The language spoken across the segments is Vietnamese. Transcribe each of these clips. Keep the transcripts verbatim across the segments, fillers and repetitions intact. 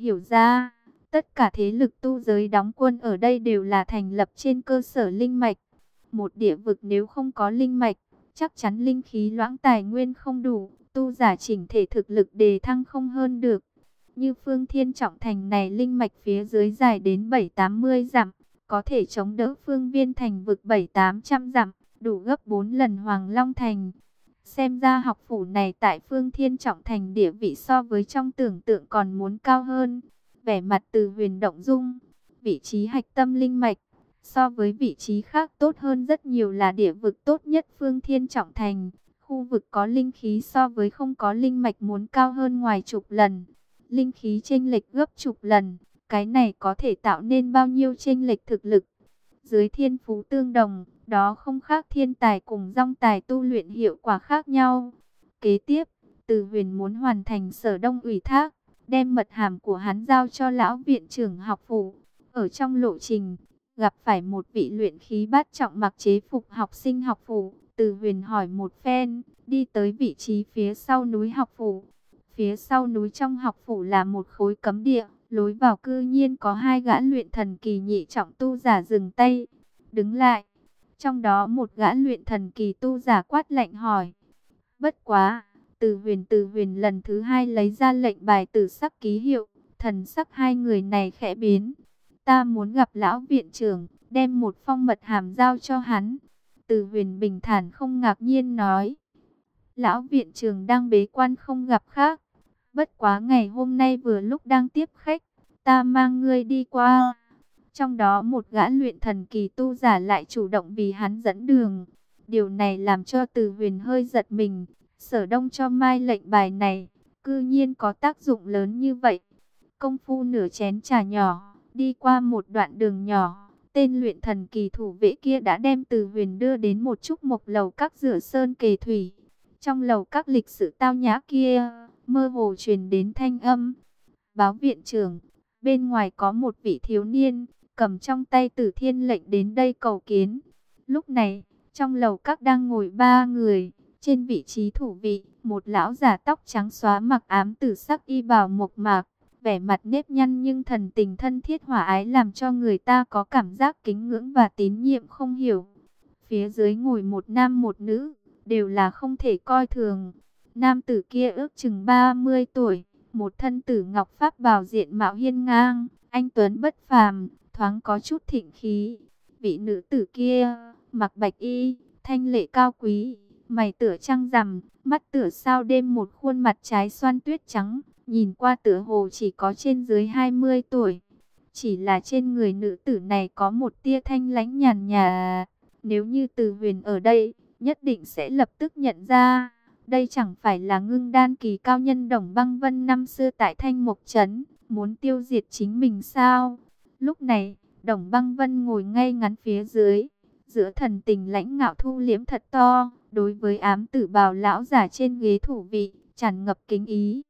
Hiểu ra, tất cả thế lực tu giới đóng quân ở đây đều là thành lập trên cơ sở linh mạch. Một địa vực nếu không có linh mạch, chắc chắn linh khí loãng tài nguyên không đủ, tu giả chỉnh thể thực lực đề thăng không hơn được. Như Phương Thiên Trọng Thành này linh mạch phía dưới dài đến bảy tám mươi dặm, có thể chống đỡ Phương Viên Thành vực bảy tám trăm dặm, đủ gấp bốn lần Hoàng Long Thành. Xem ra học phủ này tại Phương Thiên Trọng Thành địa vị so với trong tưởng tượng còn muốn cao hơn. Vẻ mặt Từ Huyền động dung, vị trí hạch tâm linh mạch, so với vị trí khác tốt hơn rất nhiều, là địa vực tốt nhất Phương Thiên Trọng Thành. Khu vực có linh khí so với không có linh mạch muốn cao hơn ngoài chục lần. Linh khí chênh lệch gấp chục lần, cái này có thể tạo nên bao nhiêu chênh lệch thực lực. Dưới thiên phú tương đồng, đó không khác thiên tài cùng dòng tài tu luyện hiệu quả khác nhau. Kế tiếp, Từ Huyền muốn hoàn thành Sở Đông ủy thác, đem mật hàm của hắn giao cho lão viện trưởng học phủ. Ở trong lộ trình, gặp phải một vị luyện khí bát trọng mặc chế phục học sinh học phủ. Từ Huyền hỏi một phen, đi tới vị trí phía sau núi học phủ. Phía sau núi trong học phủ là một khối cấm địa, lối vào cư nhiên có hai gã luyện thần kỳ nhị trọng tu giả dừng tay, đứng lại. Trong đó một gã luyện thần kỳ tu giả quát lạnh hỏi: "Bất quá." Từ Huyền Từ Huyền lần thứ hai lấy ra lệnh bài tử sắc ký hiệu, thần sắc hai người này khẽ biến. "Ta muốn gặp lão viện trưởng, đem một phong mật hàm giao cho hắn." Từ Huyền bình thản không ngạc nhiên nói: "Lão viện trưởng đang bế quan không gặp khác. Bất quá ngày hôm nay vừa lúc đang tiếp khách, ta mang ngươi đi qua." Trong đó một gã luyện thần kỳ tu giả lại chủ động vì hắn dẫn đường. Điều này làm cho Từ Huyền hơi giật mình. Sở Đông cho mai lệnh bài này, cư nhiên có tác dụng lớn như vậy. Công phu nửa chén trà nhỏ, đi qua một đoạn đường nhỏ, tên luyện thần kỳ thủ vệ kia đã đem Từ Huyền đưa đến một trúc mộc lầu các rửa sơn kề thủy. Trong lầu các lịch sự tao nhã kia, mơ hồ truyền đến thanh âm: "Báo viện trưởng, bên ngoài có một vị thiếu niên, cầm trong tay Tử Thiên lệnh đến đây cầu kiến." Lúc này, trong lầu các đang ngồi ba người. Trên vị trí thủ vị, một lão giả tóc trắng xóa mặc ám tử sắc y bào mộc mạc, vẻ mặt nếp nhăn nhưng thần tình thân thiết hòa ái, làm cho người ta có cảm giác kính ngưỡng và tín nhiệm không hiểu. Phía dưới ngồi một nam một nữ, đều là không thể coi thường. Nam tử kia ước chừng ba mươi tuổi, một thân tử ngọc pháp bào, diện mạo hiên ngang, anh tuấn bất phàm, thoáng có chút thịnh khí. Vị nữ tử kia mặc bạch y, thanh lệ cao quý, mày tựa trăng rằm, mắt tựa sao đêm, một khuôn mặt trái xoan tuyết trắng, nhìn qua tựa hồ chỉ có trên dưới hai mươi tuổi. Chỉ là trên người nữ tử này có một tia thanh lãnh nhàn nhạt, nếu như Từ Huyền ở đây, nhất định sẽ lập tức nhận ra. Đây chẳng phải là ngưng đan kỳ cao nhân Đồng Băng Vân năm xưa tại Thanh Mộc Trấn, muốn tiêu diệt chính mình sao? Lúc này, Đồng Băng Vân ngồi ngay ngắn phía dưới, giữa thần tình lãnh ngạo thu liễm thật to, đối với ám tử bào lão giả trên ghế thủ vị, tràn ngập kính ý.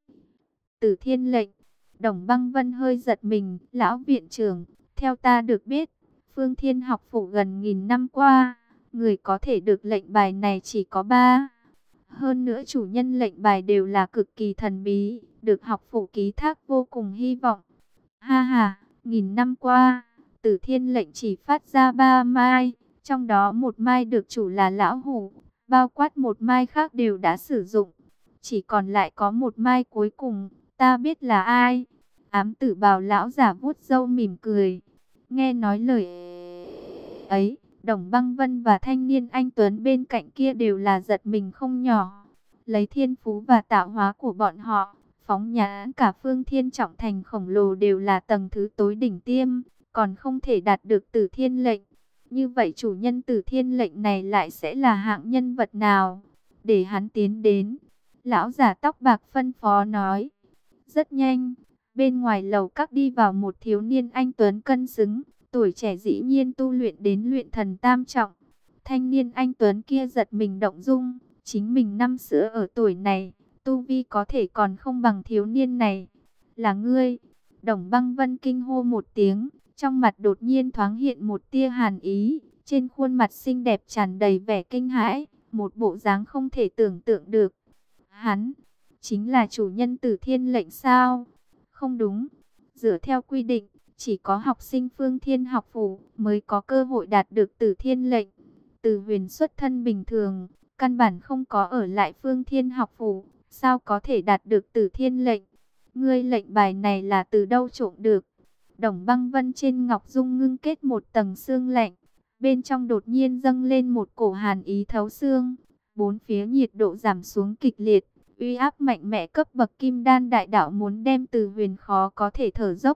Tử Thiên lệnh. Đồng Băng Vân hơi giật mình: "Lão viện trưởng, theo ta được biết, Phương Thiên học phủ gần nghìn năm qua, người có thể được lệnh bài này chỉ có ba. Hơn nữa chủ nhân lệnh bài đều là cực kỳ thần bí, được học phủ ký thác vô cùng hy vọng." "Ha ha, nghìn năm qua, Tử Thiên lệnh chỉ phát ra ba mai, trong đó một mai được chủ là lão hủ, bao quát một mai khác đều đã sử dụng. Chỉ còn lại có một mai cuối cùng, ta biết là ai." Ám tử bào lão giả vuốt râu mỉm cười. Nghe nói lời ấy, Đồng Băng Vân và thanh niên anh tuấn bên cạnh kia đều là giật mình không nhỏ. Lấy thiên phú và tạo hóa của bọn họ, phóng nhãn cả Phương Thiên Trọng Thành khổng lồ đều là tầng thứ tối đỉnh tiêm, còn không thể đạt được Tử Thiên lệnh. Như vậy chủ nhân Tử Thiên lệnh này lại sẽ là hạng nhân vật nào? Để hắn tiến đến. Lão giả tóc bạc phân phó nói. Rất nhanh, bên ngoài lầu các đi vào một thiếu niên anh tuấn cân xứng, tuổi trẻ dĩ nhiên tu luyện đến luyện thần tam trọng. Thanh niên anh tuấn kia giật mình động dung, chính mình năm xưa ở tuổi này, tu vi có thể còn không bằng thiếu niên này. "Là ngươi?" Đồng Băng Vân kinh hô một tiếng, trong mặt đột nhiên thoáng hiện một tia hàn ý, trên khuôn mặt xinh đẹp tràn đầy vẻ kinh hãi, một bộ dáng không thể tưởng tượng được. "Hắn chính là chủ nhân Tử Thiên lệnh sao?" "Không đúng." Dựa theo quy định, chỉ có học sinh Phương Thiên học phủ mới có cơ hội đạt được Tử Thiên lệnh. Từ Huyền xuất thân bình thường, căn bản không có ở lại Phương Thiên học phủ, sao có thể đạt được Tử Thiên lệnh? Ngươi lệnh bài này là từ đâu trộm được? Đồng Băng Vân trên ngọc dung ngưng kết một tầng xương lạnh, bên trong đột nhiên dâng lên một cổ hàn ý thấu xương, bốn phía nhiệt độ giảm xuống kịch liệt, uy áp mạnh mẽ cấp bậc kim đan đại đạo muốn đem Từ Huyền khó có thể thở dốc.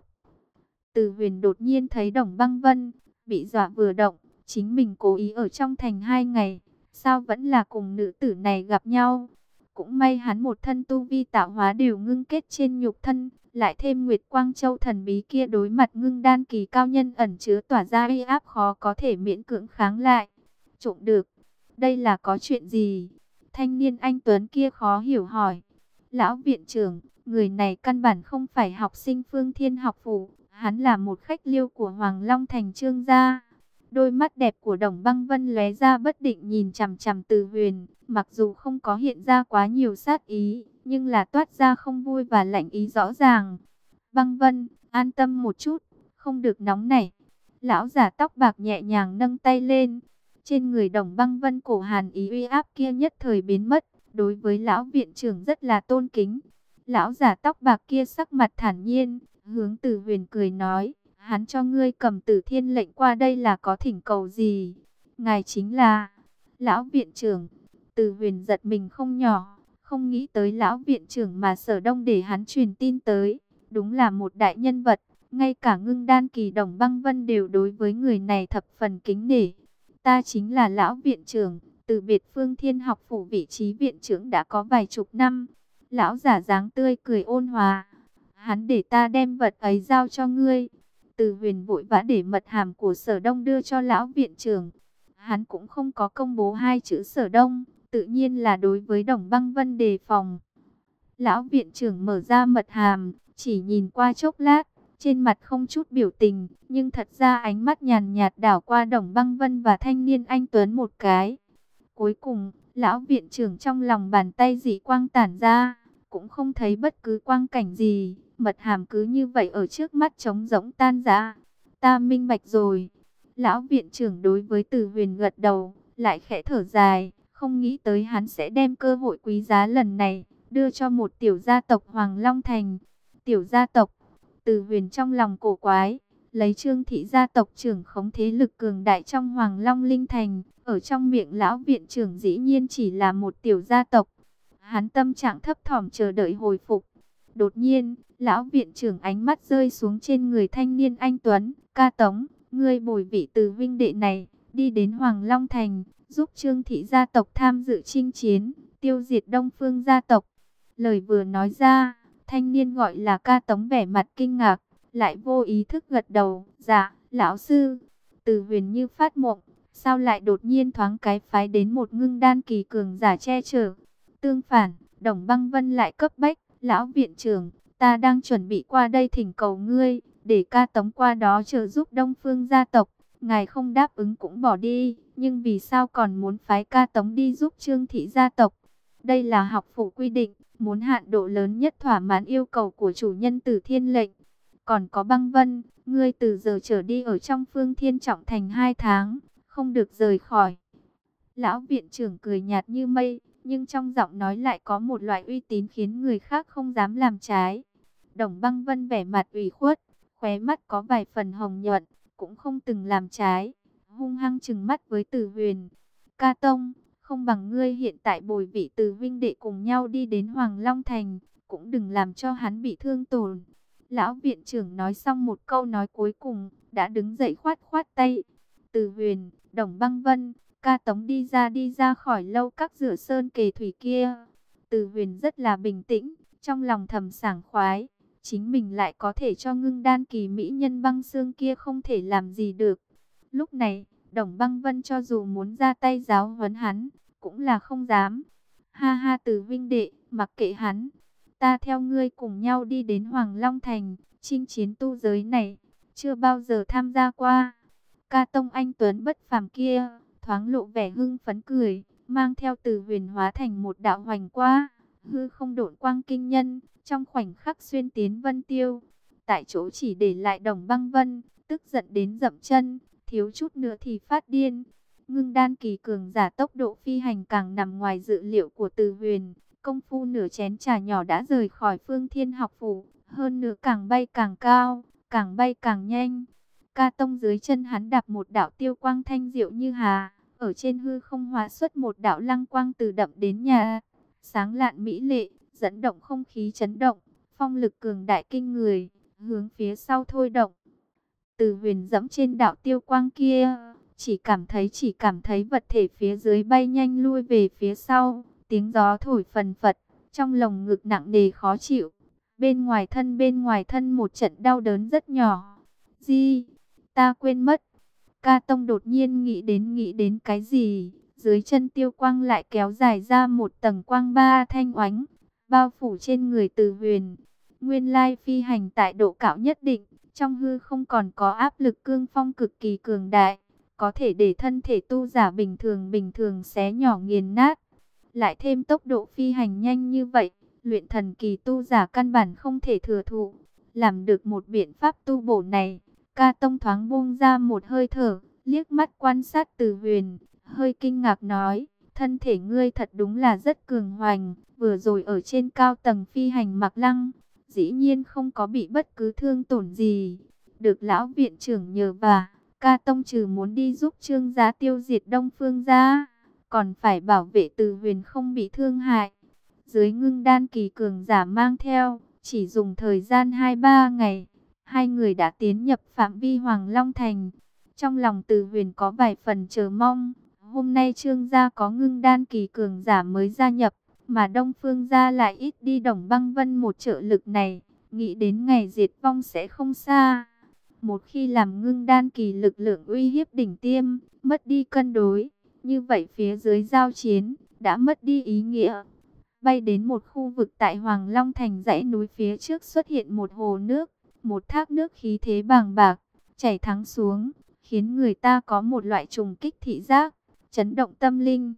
Từ Huyền đột nhiên thấy Đồng Băng Vân bị dọa vừa động, chính mình cố ý ở trong thành hai ngày, sao vẫn là cùng nữ tử này gặp nhau? Cũng may hắn một thân tu vi tạo hóa đều ngưng kết trên nhục thân, lại thêm Nguyệt Quang Châu thần bí kia đối mặt ngưng đan kỳ cao nhân ẩn chứa tỏa ra uy áp khó có thể miễn cưỡng kháng lại. Trộm được, đây là có chuyện gì? Thanh niên anh tuấn kia khó hiểu hỏi. Lão viện trưởng, người này căn bản không phải học sinh Phương Thiên học phủ, hắn là một khách liêu của Hoàng Long thành Trương gia. Đôi mắt đẹp của Đồng Băng Vân lóe ra bất định nhìn chằm chằm Từ Huyền, mặc dù không có hiện ra quá nhiều sát ý, nhưng là toát ra không vui và lạnh ý rõ ràng. Băng Vân, an tâm một chút, không được nóng nảy. Lão giả tóc bạc nhẹ nhàng nâng tay lên. Trên người Đồng Băng Vân cổ hàn ý uy áp kia nhất thời biến mất, đối với lão viện trưởng rất là tôn kính. Lão giả tóc bạc kia sắc mặt thản nhiên, hướng Từ Huyền cười nói, hắn cho ngươi cầm Tử Thiên lệnh qua đây là có thỉnh cầu gì? Ngài chính là lão viện trưởng. Từ Huyền giật mình không nhỏ, không nghĩ tới lão viện trưởng mà Sở Đông để hắn truyền tin tới, đúng là một đại nhân vật, ngay cả ngưng đan kỳ Đồng Băng Vân đều đối với người này thập phần kính nể. Ta chính là lão viện trưởng, từ biệt Phương Thiên học phủ vị trí viện trưởng đã có vài chục năm. Lão giả dáng tươi cười ôn hòa, hắn để ta đem vật ấy giao cho ngươi. Từ Huyền vội vã để mật hàm của Sở Đông đưa cho lão viện trưởng. Hắn cũng không có công bố hai chữ Sở Đông, tự nhiên là đối với Đồng Băng Vân đề phòng. Lão viện trưởng mở ra mật hàm, chỉ nhìn qua chốc lát, trên mặt không chút biểu tình, nhưng thật ra ánh mắt nhàn nhạt đảo qua Đồng Băng Vân và thanh niên anh tuấn một cái. Cuối cùng, lão viện trưởng trong lòng bàn tay dị quang tản ra, cũng không thấy bất cứ quang cảnh gì, mật hàm cứ như vậy ở trước mắt trống rỗng tan rã. Ta minh bạch rồi. Lão viện trưởng đối với Từ Huyền gật đầu, lại khẽ thở dài, không nghĩ tới hắn sẽ đem cơ hội quý giá lần này đưa cho một tiểu gia tộc Hoàng Long Thành. Tiểu gia tộc? Từ Huyền trong lòng cổ quái, lấy Trương thị gia tộc trưởng khống thế lực cường đại trong Hoàng Long Linh Thành, ở trong miệng lão viện trưởng dĩ nhiên chỉ là một tiểu gia tộc. Hắn tâm trạng thấp thỏm chờ đợi hồi phục. Đột nhiên, lão viện trưởng ánh mắt rơi xuống trên người thanh niên anh tuấn. Ca Tống, ngươi bồi vị Từ huynh đệ này, đi đến Hoàng Long Thành, giúp Trương thị gia tộc tham dự chinh chiến, tiêu diệt Đông Phương gia tộc. Lời vừa nói ra, thanh niên gọi là Ca Tống vẻ mặt kinh ngạc, lại vô ý thức gật đầu. Dạ, lão sư. Từ Huyền như phát mộng, sao lại đột nhiên thoáng cái phái đến một ngưng đan kỳ cường giả che chở. Tương phản, Đồng Băng Vân lại cấp bách, lão viện trưởng, ta đang chuẩn bị qua đây thỉnh cầu ngươi, để Ca Tống qua đó trợ giúp Đông Phương gia tộc. Ngài không đáp ứng cũng bỏ đi, nhưng vì sao còn muốn phái Ca Tống đi giúp Trương thị gia tộc? Đây là học phủ quy định, muốn hạn độ lớn nhất thỏa mãn yêu cầu của chủ nhân Tử Thiên lệnh. Còn có Băng Vân, ngươi từ giờ trở đi ở trong Phương Thiên Trọng Thành hai tháng, không được rời khỏi. Lão viện trưởng cười nhạt như mây, nhưng trong giọng nói lại có một loại uy tín khiến người khác không dám làm trái. Đồng Băng Vân vẻ mặt ủy khuất, khóe mắt có vài phần hồng nhuận, cũng không từng làm trái, hung hăng trừng mắt với Từ Huyền. Ca Tông, không bằng ngươi hiện tại bồi vị Từ huynh đệ cùng nhau đi đến Hoàng Long Thành, cũng đừng làm cho hắn bị thương tổn. Lão viện trưởng nói xong một câu nói cuối cùng, đã đứng dậy khoát khoát tay. Từ Huyền, Đồng Băng Vân, Ca Tống đi ra đi ra khỏi lâu các rửa sơn kề thủy kia. Từ Huyền rất là bình tĩnh, trong lòng thầm sảng khoái. Chính mình lại có thể cho ngưng đan kỳ mỹ nhân Băng Xương kia không thể làm gì được. Lúc này, Đồng Băng Vân cho dù muốn ra tay giáo huấn hắn, cũng là không dám. Ha ha Từ huynh đệ, mặc kệ hắn. Ta theo ngươi cùng nhau đi đến Hoàng Long Thành, chinh chiến tu giới này, chưa bao giờ tham gia qua. Ca Tông anh tuấn bất phàm kia, thoáng lộ vẻ hưng phấn cười, mang theo Từ Huyền hóa thành một đạo hoành qua, hư không độn quang kinh nhân, trong khoảnh khắc xuyên tiến vân tiêu. tại chỗ chỉ để lại Đồng Băng Vân, tức giận đến dậm chân, thiếu chút nữa thì phát điên. Ngưng đan kỳ cường giả tốc độ phi hành càng nằm ngoài dự liệu của Từ Huyền, công phu nửa chén trà nhỏ đã rời khỏi Phương Thiên học phủ, hơn nữa càng bay càng cao, càng bay càng nhanh. Ca tông dưới chân hắn đạp một đạo tiêu quang thanh diệu như hà, ở trên hư không hóa xuất một đạo lăng quang từ đậm đến nhà, sáng lạn mỹ lệ, dẫn động không khí chấn động, phong lực cường đại kinh người, hướng phía sau thôi động. Từ Huyền dẫm trên đạo tiêu quang kia, chỉ cảm thấy chỉ cảm thấy vật thể phía dưới bay nhanh lui về phía sau, tiếng gió thổi phần phật, trong lồng ngực nặng nề khó chịu, bên ngoài thân bên ngoài thân một trận đau đớn rất nhỏ. Di, ta quên mất. Ca Tông đột nhiên nghĩ đến nghĩ đến cái gì, dưới chân tiêu quang lại kéo dài ra một tầng quang ba thanh oánh, bao phủ trên người Từ Huyền. Nguyên lai phi hành tại độ cao nhất định, trong hư không còn có áp lực cương phong cực kỳ cường đại, có thể để thân thể tu giả bình thường bình thường xé nhỏ nghiền nát. Lại thêm tốc độ phi hành nhanh như vậy, luyện thần kỳ tu giả căn bản không thể thừa thụ. Làm được một biện pháp tu bổ này, Ca Tông thoáng buông ra một hơi thở, liếc mắt quan sát Từ Huyền, hơi kinh ngạc nói, thân thể ngươi thật đúng là rất cường hoành, vừa rồi ở trên cao tầng phi hành mặc lăng, dĩ nhiên không có bị bất cứ thương tổn gì. Được lão viện trưởng nhờ vả, Ca Tông trừ muốn đi giúp Trương gia tiêu diệt Đông Phương gia, còn phải bảo vệ Từ Huyền không bị thương hại. Dưới ngưng đan kỳ cường giả mang theo, chỉ dùng thời gian hai ba ngày, hai người đã tiến nhập phạm vi Hoàng Long Thành. Trong lòng Từ Huyền có vài phần chờ mong, hôm nay Trương gia có ngưng đan kỳ cường giả mới gia nhập, mà Đông Phương gia lại ít đi Đồng Băng Vân một trợ lực này, nghĩ đến ngày diệt vong sẽ không xa. Một khi làm ngưng đan kỳ lực lượng uy hiếp đỉnh tiêm, mất đi cân đối, như vậy phía dưới giao chiến đã mất đi ý nghĩa. Bay đến một khu vực tại Hoàng Long Thành, dãy núi phía trước xuất hiện một hồ nước, một thác nước khí thế bàng bạc, chảy thẳng xuống, khiến người ta có một loại trùng kích thị giác, chấn động tâm linh.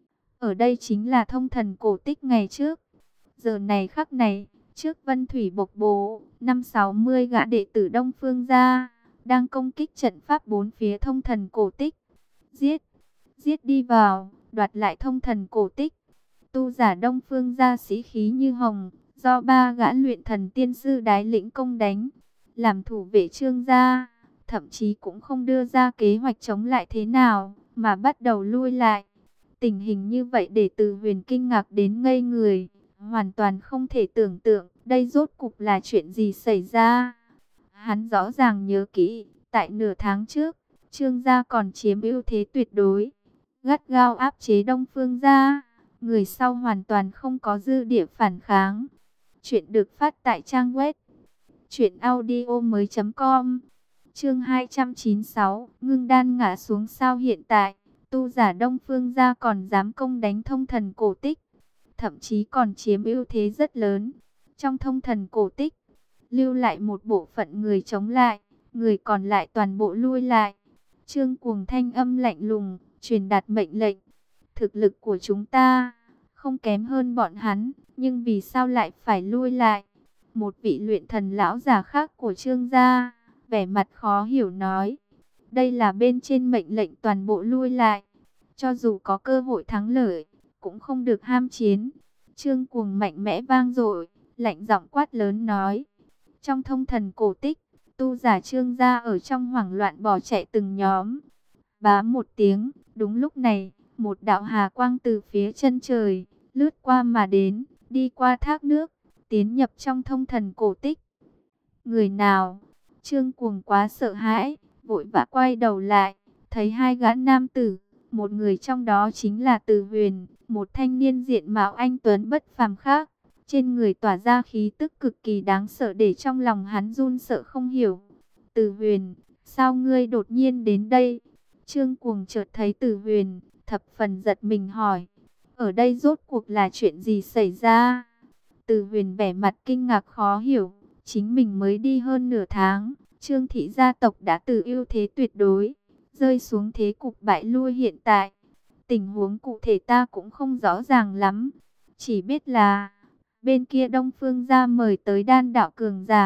Ở đây chính là Thông Thần cổ tích ngày trước. Giờ này khắc này, trước Vân Thủy Bộc Bố, năm sáu mươi gã đệ tử Đông Phương gia đang công kích trận pháp bốn phía Thông Thần cổ tích. Giết, giết đi vào, đoạt lại Thông Thần cổ tích. Tu giả Đông Phương gia sĩ khí như hồng, do ba gã luyện thần tiên sư đái lĩnh công đánh, làm thủ vệ Trương gia, thậm chí cũng không đưa ra kế hoạch chống lại thế nào, mà bắt đầu lui lại. Tình hình như vậy để Từ Huyền kinh ngạc đến ngây người, hoàn toàn không thể tưởng tượng đây rốt cục là chuyện gì xảy ra. Hắn rõ ràng nhớ kỹ, tại nửa tháng trước, Trương gia còn chiếm ưu thế tuyệt đối, gắt gao áp chế Đông Phương gia, người sau hoàn toàn không có dư địa phản kháng. Chuyện được phát tại trang web truyện audio mới chấm com. Chương hai trăm chín mươi sáu, ngưng đan ngã xuống sao hiện tại, tu giả Đông Phương gia còn dám công đánh Thông Thần cổ tích, thậm chí còn chiếm ưu thế rất lớn. Trong Thông Thần cổ tích, lưu lại một bộ phận người chống lại, người còn lại toàn bộ lui lại. Trương Cuồng thanh âm lạnh lùng, truyền đạt mệnh lệnh. Thực lực của chúng ta không kém hơn bọn hắn, nhưng vì sao lại phải lui lại? Một vị luyện thần lão già khác của Trương gia, vẻ mặt khó hiểu nói. Đây là bên trên mệnh lệnh toàn bộ lui lại. Cho dù có cơ hội thắng lợi, cũng không được ham chiến. Trương Cuồng mạnh mẽ vang dội, lạnh giọng quát lớn nói. Trong Thông Thần cổ tích, tu giả Trương gia ở trong hoảng loạn bỏ chạy từng nhóm. Bá một tiếng, đúng lúc này, một đạo hà quang từ phía chân trời lướt qua mà đến, đi qua thác nước, tiến nhập trong Thông Thần cổ tích. Người nào? Trương Cuồng quá sợ hãi, vội vã quay đầu lại, thấy hai gã nam tử, một người trong đó chính là Từ Huyền, một thanh niên diện mạo anh tuấn bất phàm khác, trên người tỏa ra khí tức cực kỳ đáng sợ để trong lòng hắn run sợ không hiểu. Từ Huyền, sao ngươi đột nhiên đến đây? Trương Cuồng chợt thấy Từ Huyền, thập phần giật mình hỏi, ở đây rốt cuộc là chuyện gì xảy ra? Từ Huyền vẻ mặt kinh ngạc khó hiểu, chính mình mới đi hơn nửa tháng, Trương thị gia tộc đã từ ưu thế tuyệt đối, rơi xuống thế cục bại lui hiện tại. Tình huống cụ thể ta cũng không rõ ràng lắm, chỉ biết là bên kia Đông Phương gia mời tới đan đạo cường giả,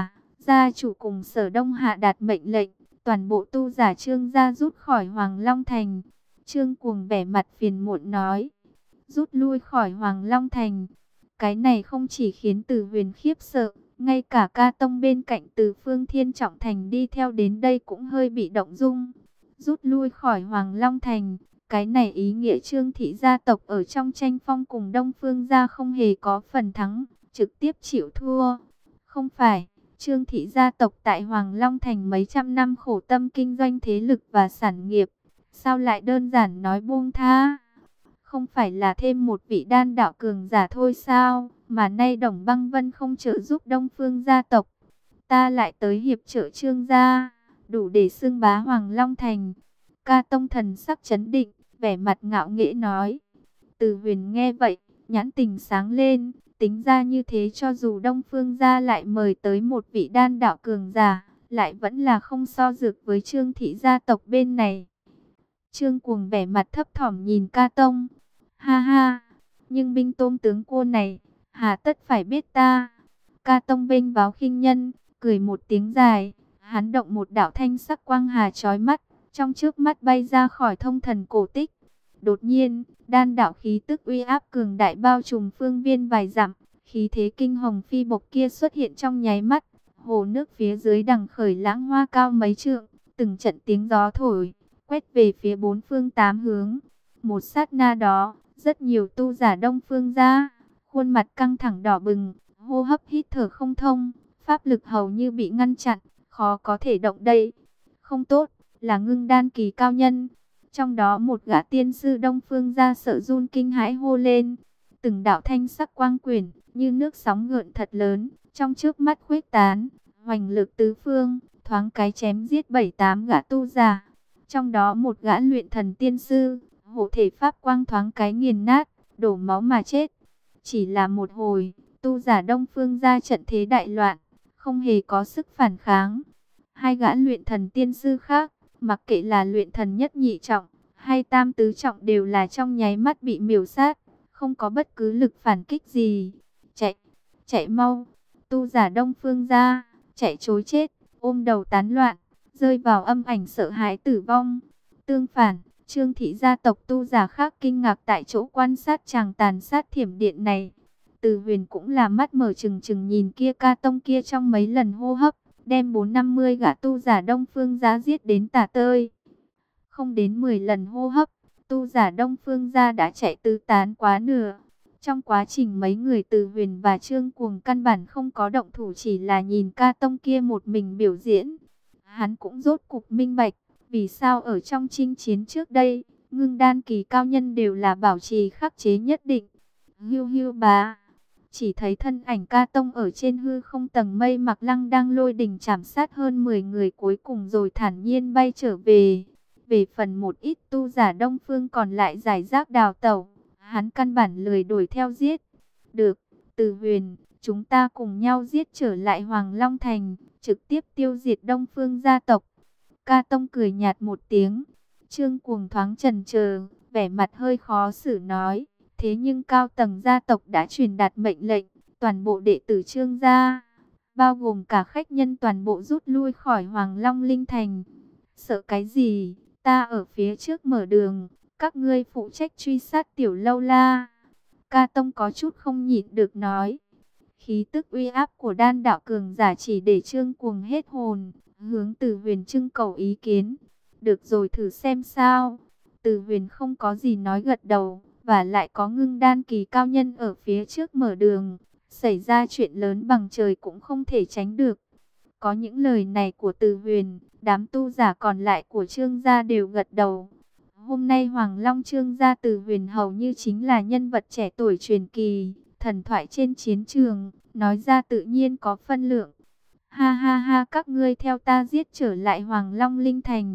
Gia chủ cùng Sở Đông hạ đạt mệnh lệnh, toàn bộ tu giả Trương gia rút khỏi Hoàng Long Thành. Trương Cuồng vẻ mặt phiền muộn nói, rút lui khỏi Hoàng Long Thành. Cái này không chỉ khiến Từ Huyền khiếp sợ, ngay cả Ca Tông bên cạnh Từ Phương Thiên Trọng Thành đi theo đến đây cũng hơi bị động dung. Rút lui khỏi Hoàng Long Thành, cái này ý nghĩa Trương thị gia tộc ở trong tranh phong cùng Đông Phương gia không hề có phần thắng, trực tiếp chịu thua. Không phải, Trương thị gia tộc tại Hoàng Long Thành mấy trăm năm khổ tâm kinh doanh thế lực và sản nghiệp, sao lại đơn giản nói buông tha? Không phải là thêm một vị đan đạo cường giả thôi sao, mà nay Đồng Băng Vân không trợ giúp Đông Phương gia tộc, ta lại tới hiệp trợ Trương gia, đủ để xưng bá Hoàng Long Thành. Ca Tông thần sắc chấn định, vẻ mặt ngạo nghễ nói. Từ Huyền nghe vậy, nhãn tình sáng lên, tính ra như thế cho dù Đông Phương gia lại mời tới một vị đan đạo cường giả, lại vẫn là không so dược với Trương thị gia tộc bên này. Trương Cuồng vẻ mặt thấp thỏm nhìn Ca Tông. Ha ha, nhưng binh tôm tướng cô này, hà tất phải biết ta. Ca Tông vênh váo khinh nhân, cười một tiếng dài, hắn động một đạo thanh sắc quang hà chói mắt, trong trước mắt bay ra khỏi thông thần cổ tích. Đột nhiên, đan đạo khí tức uy áp cường đại bao trùm phương viên vài dặm, khí thế kinh hồng phi bộc kia xuất hiện trong nháy mắt. Hồ nước phía dưới đằng khởi lãng hoa cao mấy trượng, từng trận tiếng gió thổi, quét về phía bốn phương tám hướng. Một sát na đó, rất nhiều tu giả Đông Phương gia, khuôn mặt căng thẳng đỏ bừng, hô hấp hít thở không thông, pháp lực hầu như bị ngăn chặn, khó có thể động đậy. Không tốt, là ngưng đan kỳ cao nhân. Trong đó một gã tiên sư Đông Phương gia sợ run kinh hãi hô lên. Từng đạo thanh sắc quang quyển, như nước sóng gợn thật lớn, trong trước mắt khuếch tán, hoành lực tứ phương, thoáng cái chém giết bảy tám gã tu giả. Trong đó một gã luyện thần tiên sư, hộ thể pháp quang thoáng cái nghiền nát, đổ máu mà chết. Chỉ là một hồi, tu giả Đông Phương gia trận thế đại loạn, không hề có sức phản kháng. Hai gã luyện thần tiên sư khác, mặc kệ là luyện thần nhất nhị trọng hay tam tứ trọng đều là trong nháy mắt bị miểu sát, không có bất cứ lực phản kích gì. Chạy, chạy mau, tu giả Đông Phương gia, chạy trối chết, ôm đầu tán loạn, rơi vào âm ảnh sợ hãi tử vong. Tương phản, Trương thị gia tộc tu giả khác kinh ngạc tại chỗ quan sát chàng tàn sát thiểm điện này. Từ Huyền cũng là mắt mở trừng trừng nhìn kia Ca Tông kia trong mấy lần hô hấp, đem bốn năm mươi gã tu giả Đông Phương gia giết đến tả tơi. Không đến mười lần hô hấp, tu giả Đông Phương gia đã chạy tứ tán quá nửa. Trong quá trình mấy người Từ Huyền và Trương Cuồng căn bản không có động thủ, chỉ là nhìn Ca Tông kia một mình biểu diễn. Hắn cũng rốt cục minh bạch, vì sao ở trong chinh chiến trước đây, ngưng đan kỳ cao nhân đều là bảo trì khắc chế nhất định. Hưu hưu bá, chỉ thấy thân ảnh Ca Tông ở trên hư không tầng mây mặc lăng đang lôi đình chảm sát hơn mười người cuối cùng rồi thản nhiên bay trở về. Về phần một ít tu giả Đông Phương còn lại giải rác đào tẩu, hắn căn bản lười đuổi theo giết. Được, Từ Huyền, chúng ta cùng nhau giết trở lại Hoàng Long Thành, trực tiếp tiêu diệt Đông Phương gia tộc. Ca Tông cười nhạt một tiếng. Trương Cuồng thoáng chần chờ, vẻ mặt hơi khó xử nói, thế nhưng cao tầng gia tộc đã truyền đạt mệnh lệnh, toàn bộ đệ tử Trương gia, bao gồm cả khách nhân toàn bộ rút lui khỏi Hoàng Long Linh Thành. Sợ cái gì, ta ở phía trước mở đường, các ngươi phụ trách truy sát Tiểu Lâu La. Ca Tông có chút không nhịn được nói. Khí tức uy áp của đan đạo cường giả chỉ để Trương Cuồng hết hồn, hướng Từ Huyền trưng cầu ý kiến. Được rồi, thử xem sao. Từ Huyền không có gì nói gật đầu, và lại có ngưng đan kỳ cao nhân ở phía trước mở đường, xảy ra chuyện lớn bằng trời cũng không thể tránh được. Có những lời này của Từ Huyền, đám tu giả còn lại của Trương gia đều gật đầu. Hôm nay Hoàng Long Trương gia Từ Huyền hầu như chính là nhân vật trẻ tuổi truyền kỳ, thần thoại trên chiến trường, nói ra tự nhiên có phân lượng. Ha ha ha, các ngươi theo ta giết trở lại Hoàng Long Linh Thành.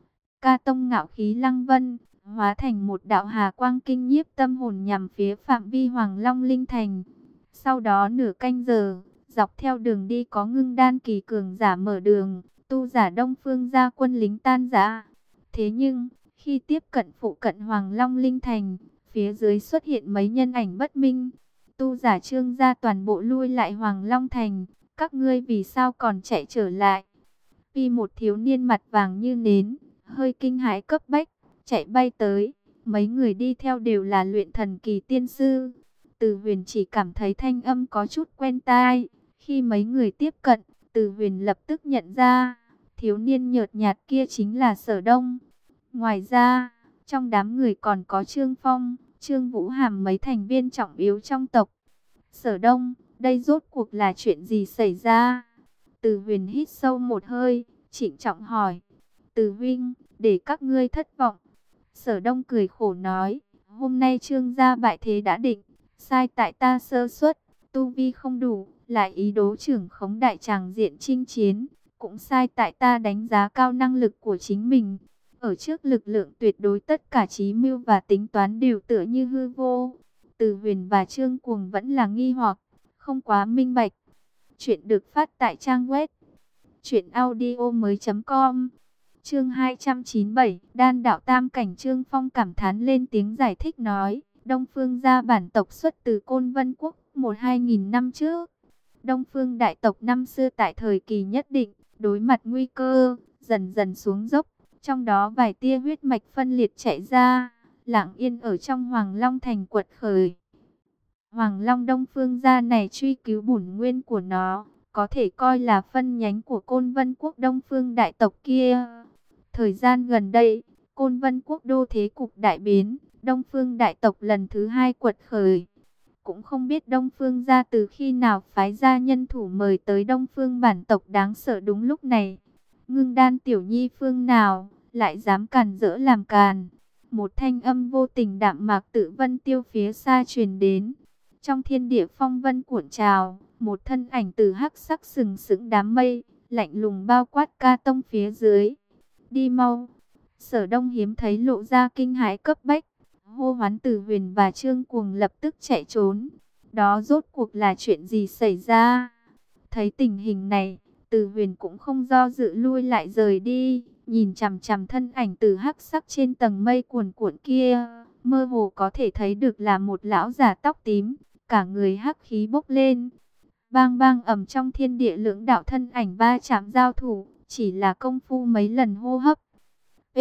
Ca Tông ngạo khí lăng vân, hóa thành một đạo hà quang kinh nhiếp tâm hồn nhằm phía phạm vi Hoàng Long Linh Thành. Sau đó nửa canh giờ, dọc theo đường đi có ngưng đan kỳ cường giả mở đường, tu giả Đông Phương gia quân lính tan rã. Thế nhưng, khi tiếp cận phụ cận Hoàng Long Linh Thành, phía dưới xuất hiện mấy nhân ảnh bất minh. Tu giả Trương gia toàn bộ lui lại Hoàng Long Thành, các ngươi vì sao còn chạy trở lại? Vì một thiếu niên mặt vàng như nến, hơi kinh hãi cấp bách, chạy bay tới. Mấy người đi theo đều là luyện thần kỳ tiên sư. Từ Huyền chỉ cảm thấy thanh âm có chút quen tai. Khi mấy người tiếp cận, Từ Huyền lập tức nhận ra, thiếu niên nhợt nhạt kia chính là Sở Đông. Ngoài ra, trong đám người còn có Trương Phong, Trương Vũ Hàm mấy thành viên trọng yếu trong tộc. Sở Đông, đây rốt cuộc là chuyện gì xảy ra? Từ Huyền hít sâu một hơi, trịnh trọng hỏi. Từ huynh, để các ngươi thất vọng. Sở Đông cười khổ nói, hôm nay Trương gia bại thế đã định, sai tại ta sơ suất, tu vi không đủ, lại ý đồ trưởng khống đại tràng diện chinh chiến, cũng sai tại ta đánh giá cao năng lực của chính mình. Ở trước lực lượng tuyệt đối tất cả trí mưu và tính toán đều tựa như hư vô. Từ Huyền và Trương Cuồng vẫn là nghi hoặc, không quá minh bạch. Chuyện được phát tại trang web truyện audio mới.com. Chương hai trăm chín mươi bảy, Đan đạo tam cảnh. Trương Phong cảm thán lên tiếng giải thích nói, Đông Phương gia bản tộc xuất từ Côn Vân quốc một hai nghìn năm trước. Đông Phương đại tộc năm xưa tại thời kỳ nhất định, đối mặt nguy cơ, dần dần xuống dốc, trong đó vài tia huyết mạch phân liệt chạy ra, lặng yên ở trong Hoàng Long thành quật khởi. Hoàng Long Đông Phương gia này truy cứu bổn nguyên của nó, có thể coi là phân nhánh của Côn Vân quốc Đông Phương đại tộc kia. Thời gian gần đây, Côn Vân quốc đô thế cục đại biến, Đông Phương đại tộc lần thứ hai quật khởi. Cũng không biết Đông Phương gia từ khi nào phái ra nhân thủ mời tới Đông Phương bản tộc đáng sợ đúng lúc này. Ngưng Đan tiểu nhi phương nào, lại dám càn rỡ làm càn. Một thanh âm vô tình đạm mạc tự vân tiêu phía xa truyền đến. Trong thiên địa phong vân cuộn trào, một thân ảnh từ hắc sắc sừng sững đám mây, lạnh lùng bao quát Ca Tông phía dưới. Đi mau. Sở Đông hiếm thấy lộ ra kinh hãi cấp bách, hô hoán Từ Huyền và Trương Cuồng lập tức chạy trốn. Đó rốt cuộc là chuyện gì xảy ra? Thấy tình hình này, Từ Huyền cũng không do dự lui lại rời đi, nhìn chằm chằm thân ảnh từ hắc sắc trên tầng mây cuồn cuộn kia, mơ hồ có thể thấy được là một lão già tóc tím, cả người hắc khí bốc lên. Bang bang ầm, trong thiên địa lưỡng đạo thân ảnh ba chạm giao thủ, chỉ là công phu mấy lần hô hấp. P.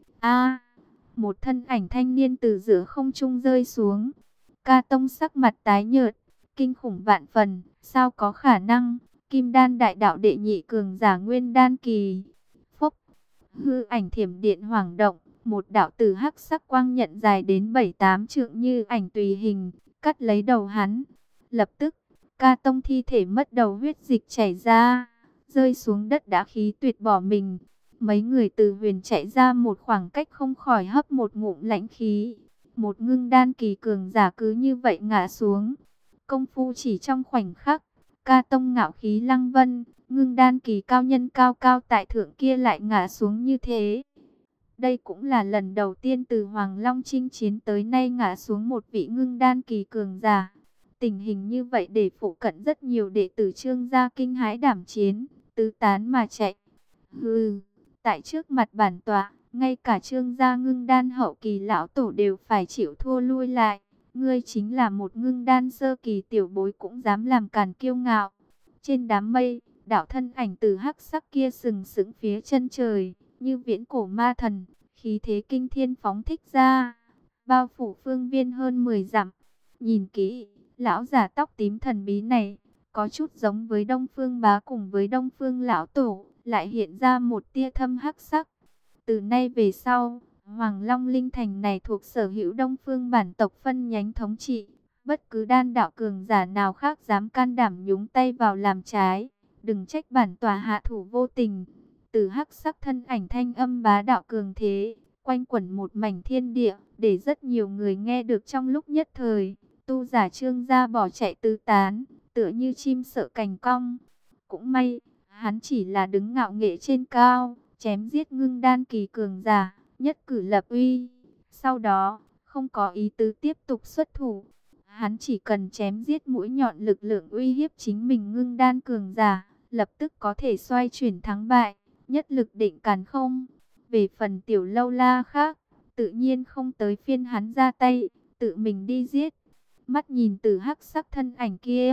A. Một thân ảnh thanh niên từ giữa không trung rơi xuống. Ca Tông sắc mặt tái nhợt, kinh khủng vạn phần, sao có khả năng? Kim Đan đại đạo đệ nhị cường giả nguyên đan kỳ. Phốc, hư ảnh thiểm điện hoảng động, một đạo tử hắc sắc quang nhận dài đến bảy tám trượng như ảnh tùy hình, cắt lấy đầu hắn. Lập tức, Ca Tông thi thể mất đầu, huyết dịch chảy ra, rơi xuống đất đã khí tuyệt bỏ mình. Mấy người Từ Huyền chạy ra một khoảng cách không khỏi hấp một ngụm lãnh khí. Một ngưng đan kỳ cường giả cứ như vậy ngã xuống. Công phu chỉ trong khoảnh khắc, Ca Tông ngạo khí lăng vân, ngưng đan kỳ cao nhân cao cao tại thượng kia lại ngã xuống như thế. Đây cũng là lần đầu tiên từ Hoàng Long chinh chiến tới nay ngã xuống một vị ngưng đan kỳ cường giả. Tình hình như vậy để phụ cận rất nhiều đệ tử Trương gia kinh hãi đảm chiến, tứ tán mà chạy. Hừ, tại trước mặt bản tọa, ngay cả Trương gia ngưng đan hậu kỳ lão tổ đều phải chịu thua lui lại. Ngươi chính là một ngưng đan sơ kỳ tiểu bối cũng dám làm càn kiêu ngạo. Trên đám mây, đạo thân ảnh từ hắc sắc kia sừng sững phía chân trời, như viễn cổ ma thần, khí thế kinh thiên phóng thích ra, bao phủ phương viên hơn mười dặm. Nhìn kỹ, lão già tóc tím thần bí này, có chút giống với Đông Phương Bá cùng với Đông Phương lão tổ, lại hiện ra một tia thâm hắc sắc. Từ nay về sau, Hoàng Long Linh Thành này thuộc sở hữu Đông Phương bản tộc phân nhánh thống trị. Bất cứ đan đạo cường giả nào khác dám can đảm nhúng tay vào làm trái, đừng trách bản tòa hạ thủ vô tình. Từ hắc sắc thân ảnh thanh âm bá đạo cường thế, quanh quẩn một mảnh thiên địa, để rất nhiều người nghe được trong lúc nhất thời. Tu giả Trương gia bỏ chạy tứ tán, tựa như chim sợ cành cong. Cũng may, hắn chỉ là đứng ngạo nghễ trên cao, chém giết ngưng đan kỳ cường giả, nhất cử lập uy. Sau đó, không có ý tứ tiếp tục xuất thủ. Hắn chỉ cần chém giết mũi nhọn lực lượng uy hiếp chính mình ngưng đan cường giả, lập tức có thể xoay chuyển thắng bại, nhất lực định càn không. Về phần tiểu lâu la khác, tự nhiên không tới phiên hắn ra tay, tự mình đi giết. Mắt nhìn từ hắc sắc thân ảnh kia,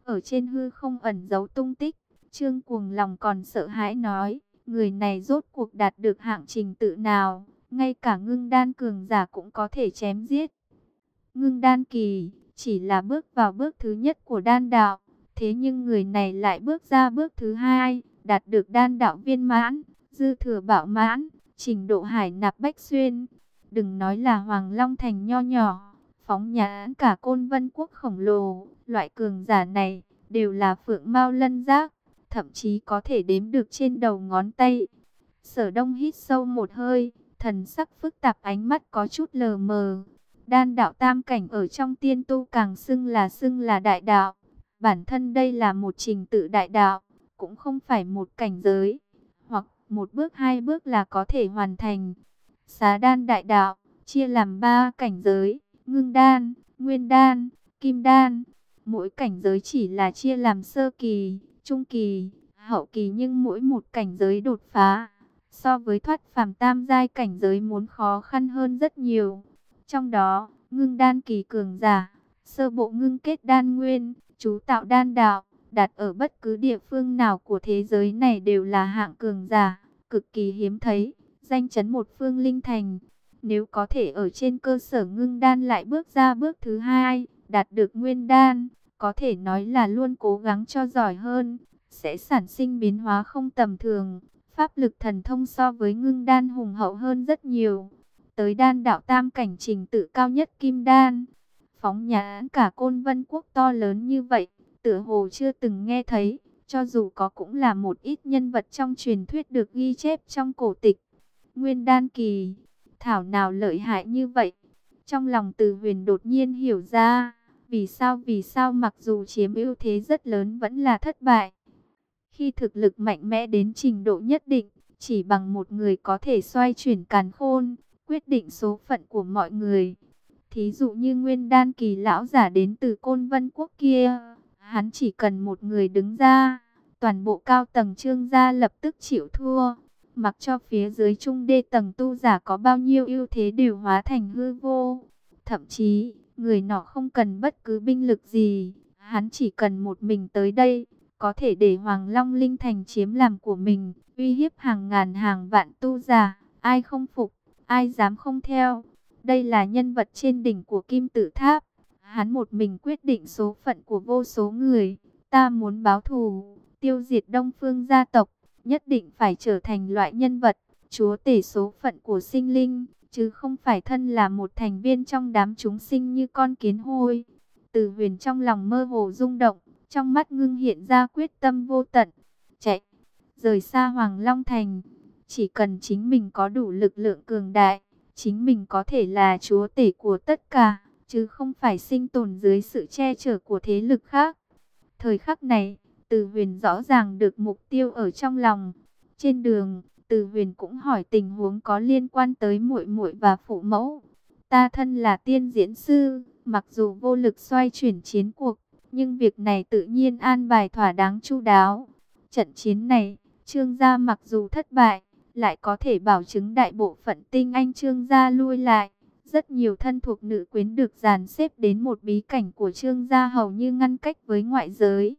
ở trên hư không ẩn giấu tung tích. Trương Cuồng lòng còn sợ hãi nói, người này rốt cuộc đạt được hạng trình tự nào, ngay cả ngưng đan cường giả cũng có thể chém giết. Ngưng đan kỳ, chỉ là bước vào bước thứ nhất của đan đạo, thế nhưng người này lại bước ra bước thứ hai, đạt được đan đạo viên mãn, dư thừa bảo mãn, trình độ hải nạp bách xuyên. Đừng nói là Hoàng Long Thành nho nhỏ, phóng nhãn cả Côn Vân Quốc khổng lồ, loại cường giả này đều là phượng mao lân giác, thậm chí có thể đếm được trên đầu ngón tay. Sở Đông hít sâu một hơi, thần sắc phức tạp, ánh mắt có chút lờ mờ. Đan đạo tam cảnh ở trong tiên tu càng xưng là xưng là đại đạo. Bản thân đây là một trình tự đại đạo, cũng không phải một cảnh giới, hoặc một bước hai bước là có thể hoàn thành. Xá đan đại đạo, chia làm ba cảnh giới, ngưng đan, nguyên đan, kim đan. Mỗi cảnh giới chỉ là chia làm sơ kỳ, trung kỳ, hậu kỳ, nhưng mỗi một cảnh giới đột phá, so với thoát phàm tam giai cảnh giới muốn khó khăn hơn rất nhiều. Trong đó, ngưng đan kỳ cường giả, sơ bộ ngưng kết đan nguyên, chú tạo đan đạo, đặt ở bất cứ địa phương nào của thế giới này đều là hạng cường giả, cực kỳ hiếm thấy, danh chấn một phương linh thành. Nếu có thể ở trên cơ sở ngưng đan lại bước ra bước thứ hai, đạt được nguyên đan, có thể nói là luôn cố gắng cho giỏi hơn, sẽ sản sinh biến hóa không tầm thường. Pháp lực thần thông so với ngưng đan hùng hậu hơn rất nhiều. Tới đan đạo tam cảnh trình tự cao nhất kim đan, phóng nhãn cả Côn Vân Quốc to lớn như vậy, tựa hồ chưa từng nghe thấy, cho dù có cũng là một ít nhân vật trong truyền thuyết được ghi chép trong cổ tịch. Nguyên đan kỳ, thảo nào lợi hại như vậy? Trong lòng Từ Huyền đột nhiên hiểu ra, vì sao vì sao mặc dù chiếm ưu thế rất lớn vẫn là thất bại. Khi thực lực mạnh mẽ đến trình độ nhất định, chỉ bằng một người có thể xoay chuyển càn khôn, quyết định số phận của mọi người. Thí dụ như nguyên đan kỳ lão giả đến từ Côn Vân Quốc kia, hắn chỉ cần một người đứng ra, toàn bộ cao tầng Trương gia lập tức chịu thua. Mặc cho phía dưới trung đê tầng tu giả có bao nhiêu ưu thế đều hóa thành hư vô. Thậm chí, người nọ không cần bất cứ binh lực gì, hắn chỉ cần một mình tới đây, có thể để Hoàng Long Linh Thành chiếm làm của mình, uy hiếp hàng ngàn hàng vạn tu giả, ai không phục, ai dám không theo. Đây là nhân vật trên đỉnh của Kim Tự Tháp, hắn một mình quyết định số phận của vô số người. Ta muốn báo thù, tiêu diệt Đông Phương gia tộc, nhất định phải trở thành loại nhân vật chúa tể số phận của sinh linh, chứ không phải thân là một thành viên trong đám chúng sinh như con kiến hôi. Từ Huyền trong lòng mơ hồ rung động, trong mắt ngưng hiện ra quyết tâm vô tận. Chạy, rời xa Hoàng Long Thành, chỉ cần chính mình có đủ lực lượng cường đại, chính mình có thể là chúa tể của tất cả, chứ không phải sinh tồn dưới sự che chở của thế lực khác. Thời khắc này, Từ Huyền rõ ràng được mục tiêu ở trong lòng. Trên đường, Từ Huyền cũng hỏi tình huống có liên quan tới muội muội và phụ mẫu. Ta thân là tiên diễn sư, mặc dù vô lực xoay chuyển chiến cuộc, nhưng việc này tự nhiên an bài thỏa đáng chu đáo. Trận chiến này, Trương gia mặc dù thất bại, lại có thể bảo chứng đại bộ phận tinh anh Trương gia lui lại. Rất nhiều thân thuộc nữ quyến được dàn xếp đến một bí cảnh của Trương gia hầu như ngăn cách với ngoại giới.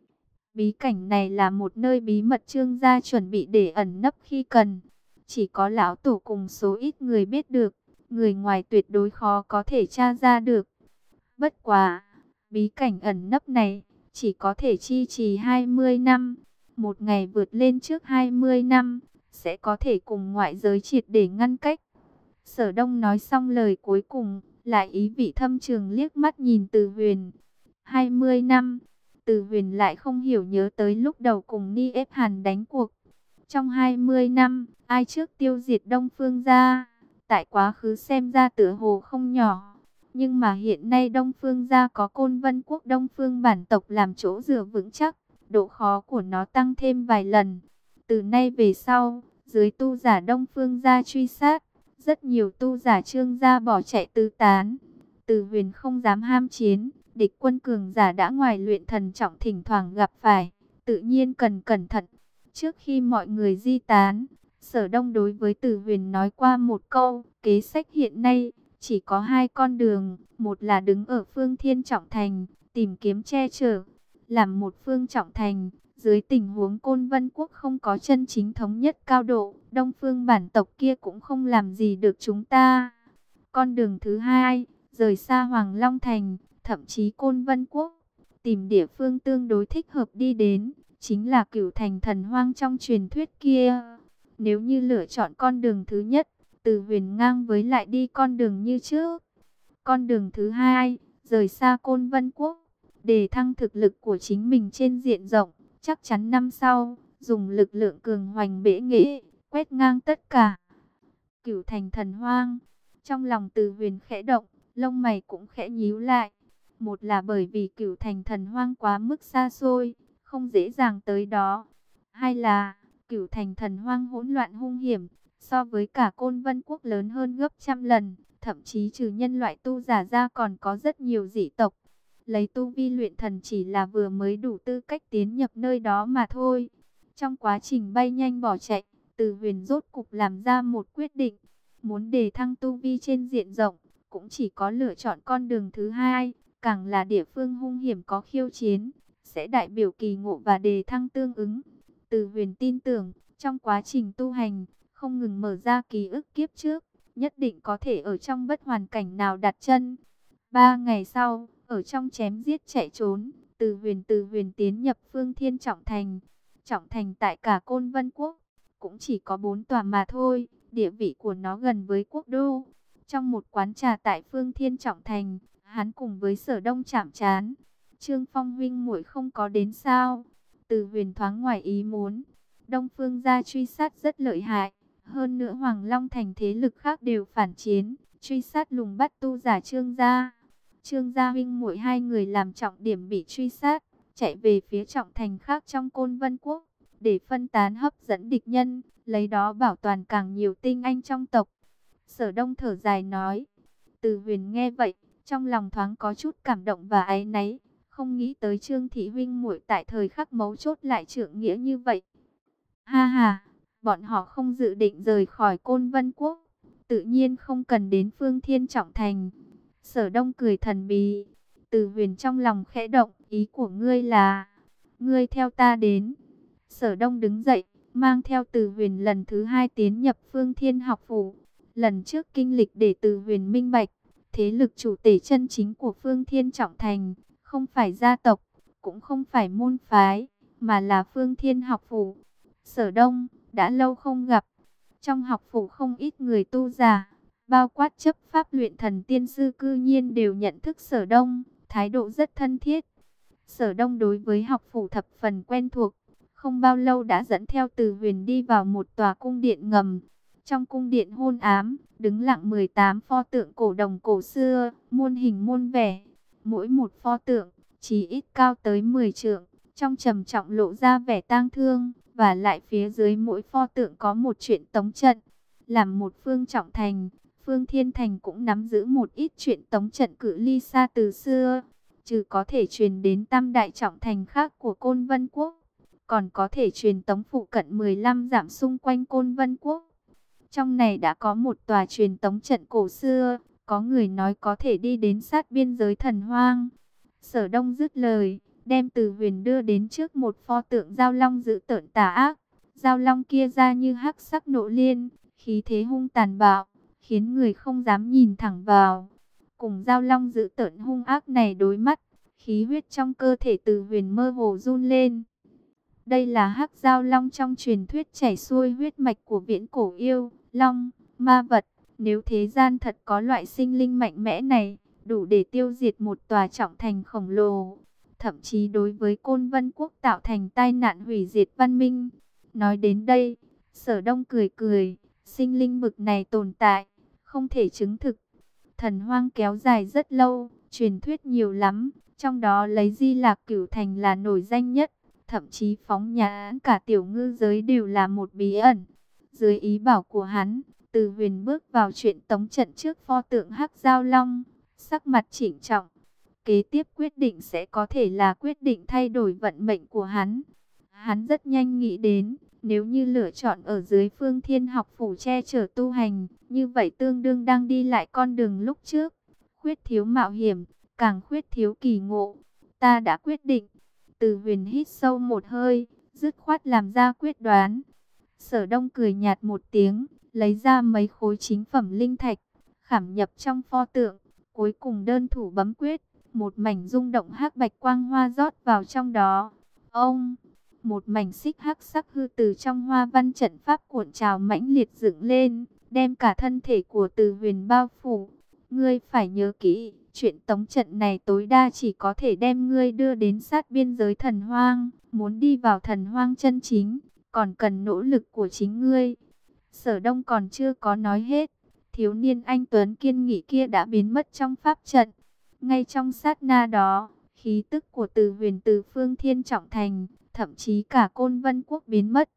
Bí cảnh này là một nơi bí mật Trương gia chuẩn bị để ẩn nấp khi cần. Chỉ có lão tổ cùng số ít người biết được, người ngoài tuyệt đối khó có thể tra ra được. Bất quá, bí cảnh ẩn nấp này chỉ có thể chi trì hai mươi năm. Một ngày vượt lên trước hai mươi năm, sẽ có thể cùng ngoại giới triệt để ngăn cách. Sở Đông nói xong lời cuối cùng, lại ý vị thâm trường liếc mắt nhìn Từ Huyền. hai mươi năm, Từ Huyền lại không hiểu nhớ tới lúc đầu cùng Ni ép Hàn đánh cuộc. Trong hai mươi năm, ai trước tiêu diệt Đông Phương gia? Tại quá khứ xem ra tựa hồ không nhỏ. Nhưng mà hiện nay Đông Phương gia có Côn Vân Quốc Đông Phương bản tộc làm chỗ dựa vững chắc, độ khó của nó tăng thêm vài lần. Từ nay về sau, dưới tu giả Đông Phương gia truy sát, rất nhiều tu giả Trương gia bỏ chạy tứ tán. Từ Huyền không dám ham chiến, địch quân cường giả đã ngoài luyện thần trọng thỉnh thoảng gặp phải, tự nhiên cần cẩn thận. Trước khi mọi người di tán, Sở Đông đối với Từ Huyền nói qua một câu, kế sách hiện nay chỉ có hai con đường, một là đứng ở Phương Thiên Trọng Thành, tìm kiếm che chở, làm một phương trọng thành. Dưới tình huống Côn Vân Quốc không có chân chính thống nhất cao độ, Đông Phương bản tộc kia cũng không làm gì được chúng ta. Con đường thứ hai, rời xa Hoàng Long Thành, thậm chí Côn Vân Quốc, tìm địa phương tương đối thích hợp đi đến, chính là Cửu Thành Thần Hoang trong truyền thuyết kia. Nếu như lựa chọn con đường thứ nhất, Từ Huyền ngang với lại đi con đường như trước. Con đường thứ hai, rời xa Côn Vân Quốc, để thăng thực lực của chính mình trên diện rộng, chắc chắn năm sau, dùng lực lượng cường hoành bẽ nghệ, quét ngang tất cả. Cửu Thành Thần Hoang, trong lòng Từ Huyền khẽ động, lông mày cũng khẽ nhíu lại. Một là bởi vì Cửu Thành Thần Hoang quá mức xa xôi, không dễ dàng tới đó. Hai là Cửu Thành Thần Hoang hỗn loạn hung hiểm, so với cả Côn Vân Quốc lớn hơn gấp trăm lần, thậm chí trừ nhân loại tu giả ra còn có rất nhiều dị tộc. Lấy tu vi luyện thần chỉ là vừa mới đủ tư cách tiến nhập nơi đó mà thôi. Trong quá trình bay nhanh bỏ chạy, Từ Huyền rốt cục làm ra một quyết định, muốn đề thăng tu vi trên diện rộng, cũng chỉ có lựa chọn con đường thứ hai, càng là địa phương hung hiểm có khiêu chiến, sẽ đại biểu kỳ ngộ và đề thăng tương ứng. Từ Huyền tin tưởng, trong quá trình tu hành, không ngừng mở ra ký ức kiếp trước, nhất định có thể ở trong bất hoàn cảnh nào đặt chân. Ba ngày sau, ở trong chém giết chạy trốn, Từ Huyền Từ Huyền tiến nhập Phương Thiên Trọng Thành. Trọng Thành tại cả Côn Vân Quốc, cũng chỉ có bốn tòa mà thôi, địa vị của nó gần với quốc đô. Trong một quán trà tại Phương Thiên Trọng Thành, hắn cùng với Sở Đông chạm trán. Trương Phong huynh muội không có đến sao? Từ Huyền thoáng ngoài ý muốn. Đông Phương gia truy sát rất lợi hại, hơn nữa Hoàng Long Thành thế lực khác đều phản chiến, truy sát lùng bắt tu giả Trương gia. Trương gia huynh muội hai người làm trọng điểm bị truy sát, chạy về phía trọng thành khác trong Côn Vân Quốc, để phân tán hấp dẫn địch nhân, lấy đó bảo toàn càng nhiều tinh anh trong tộc. Sở Đông thở dài nói. Từ Huyền nghe vậy, trong lòng thoáng có chút cảm động và áy náy, không nghĩ tới Trương thị huynh muội tại thời khắc mấu chốt lại trượng nghĩa như vậy. Ha ha, bọn họ không dự định rời khỏi Côn Vân Quốc, tự nhiên không cần đến Phương Thiên Trọng Thành. Sở Đông cười thần bí. Từ Huyền trong lòng khẽ động, ý của ngươi là, ngươi theo ta đến. Sở Đông đứng dậy, mang theo Từ Huyền lần thứ hai tiến nhập Phương Thiên học phủ. Lần trước kinh lịch để Từ Huyền minh bạch, thế lực chủ thể chân chính của Phương Thiên Trọng Thành, không phải gia tộc, cũng không phải môn phái, mà là Phương Thiên học phủ. Sở Đông, đã lâu không gặp. Trong học phủ không ít người tu giả, bao quát chấp pháp luyện thần tiên sư cư nhiên đều nhận thức Sở Đông, thái độ rất thân thiết. Sở Đông đối với học phủ thập phần quen thuộc, không bao lâu đã dẫn theo Từ Huyền đi vào một tòa cung điện ngầm. Trong cung điện hôn ám, đứng lặng mười tám pho tượng cổ đồng cổ xưa, muôn hình muôn vẻ. Mỗi một pho tượng, chỉ ít cao tới mười trượng, trong trầm trọng lộ ra vẻ tang thương, và lại phía dưới mỗi pho tượng có một chuyện tống trận. Làm một phương trọng thành, Phương Thiên Thành cũng nắm giữ một ít chuyện tống trận cự ly xa từ xưa, trừ có thể truyền đến tam đại trọng thành khác của Côn Vân Quốc, còn có thể truyền tống phụ cận mười lăm dặm xung quanh Côn Vân Quốc. Trong này đã có một tòa truyền tống trận cổ xưa, có người nói có thể đi đến sát biên giới thần hoang. Sở Đông dứt lời, đem Từ Huyền đưa đến trước một pho tượng giao long dữ tợn tà ác. Giao long kia ra như hắc sắc nộ liên, khí thế hung tàn bạo, khiến người không dám nhìn thẳng vào. Cùng giao long dữ tợn hung ác này đối mắt, khí huyết trong cơ thể Từ Huyền mơ hồ run lên. Đây là hắc giao long trong truyền thuyết chảy xuôi huyết mạch của viễn cổ yêu, long, ma vật. Nếu thế gian thật có loại sinh linh mạnh mẽ này, đủ để tiêu diệt một tòa trọng thành khổng lồ, thậm chí đối với Côn Vân Quốc tạo thành tai nạn hủy diệt văn minh. Nói đến đây, Sở Đông cười cười, sinh linh bực này tồn tại, không thể chứng thực. Thần hoang kéo dài rất lâu, truyền thuyết nhiều lắm, trong đó lấy Di Lạc Cửu Thành là nổi danh nhất, thậm chí phóng nhãn cả tiểu ngư giới đều là một bí ẩn. Dưới ý bảo của hắn, Từ Huyền bước vào chuyện tống trận trước pho tượng hắc giao long, sắc mặt chỉnh trọng. Kế tiếp quyết định sẽ có thể là quyết định thay đổi vận mệnh của hắn. Hắn rất nhanh nghĩ đến, nếu như lựa chọn ở dưới Phương Thiên học phủ che chở tu hành, như vậy tương đương đang đi lại con đường lúc trước. Khuyết thiếu mạo hiểm, càng khuyết thiếu kỳ ngộ. Ta đã quyết định. Từ Huyền hít sâu một hơi, dứt khoát làm ra quyết đoán. Sở Đông cười nhạt một tiếng, lấy ra mấy khối chính phẩm linh thạch, khảm nhập trong pho tượng, cuối cùng đơn thủ bấm quyết, một mảnh rung động hắc bạch quang hoa rót vào trong đó. Ông, một mảnh xích hắc sắc hư từ trong hoa văn trận pháp cuộn trào mãnh liệt dựng lên, đem cả thân thể của Từ Huyền bao phủ. Ngươi phải nhớ kỹ, chuyện tống trận này tối đa chỉ có thể đem ngươi đưa đến sát biên giới thần hoang, muốn đi vào thần hoang chân chính, còn cần nỗ lực của chính ngươi. Sở Đông còn chưa có nói hết, thiếu niên anh tuấn kiên nghị kia đã biến mất trong pháp trận. Ngay trong sát na đó, khí tức của Từ Huyền từ phương thiên trọng thành, thậm chí cả Côn Vân Quốc biến mất.